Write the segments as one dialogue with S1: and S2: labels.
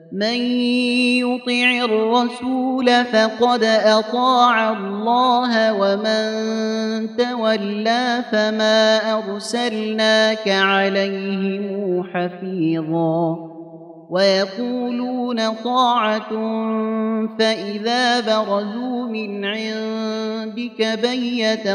S1: من يطع الرسول فقد أطاع الله ومن تولى فما أرسلناك عليهم حفيظا ويقولون طاعة فإذا برزوا من عندك بيت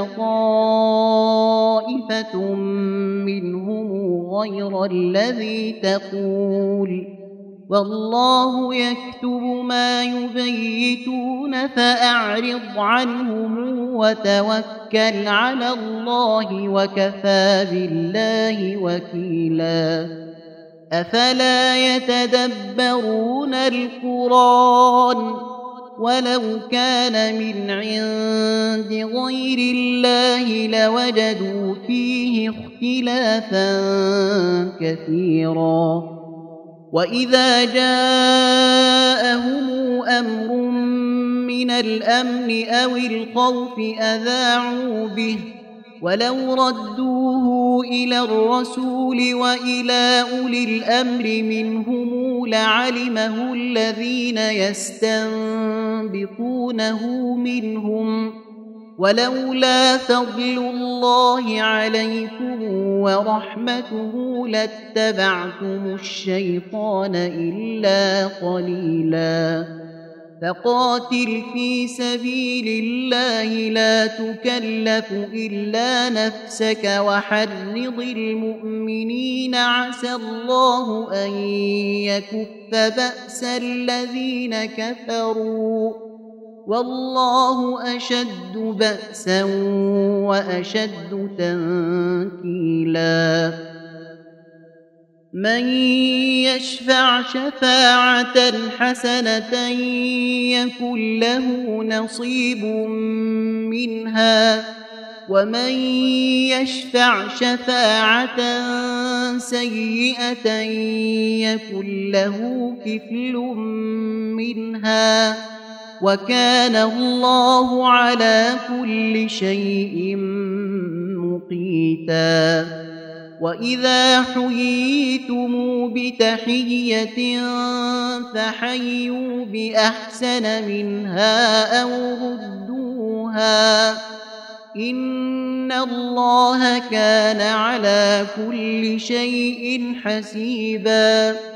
S1: طائفة منهم غير الذي تقول والله يكتب ما يبيتون فأعرض عنهم وتوكل على الله وكفى بالله وكيلا أفلا يتدبرون القرآن ولو كان من عند غير الله لوجدوا فيه اختلافا كثيرا وإذا جاءهم أمر من الأمن أو الخوف أذاعوا به ولو ردوه إلى الرسول وإلى أولي الأمر منهم لعلمه الذين يستنبطونه منهم ولولا فضل الله عليكم ورحمته لاتبعتم الشيطان إلا قليلا فقاتل في سبيل الله لا تكلف إلا نفسك وحرض المؤمنين عسى الله أن يكف بأس الذين كفروا والله أشد بأسا وأشد تنكيلا من يشفع شفاعة حسنة يكن له نصيب منها ومن يشفع شفاعة سيئة يكن له كفل منها وكان الله على كل شيء مقيتا وإذا حييتم بتحية فحيوا بأحسن منها أو ردوها إن الله كان على كل شيء حسيبا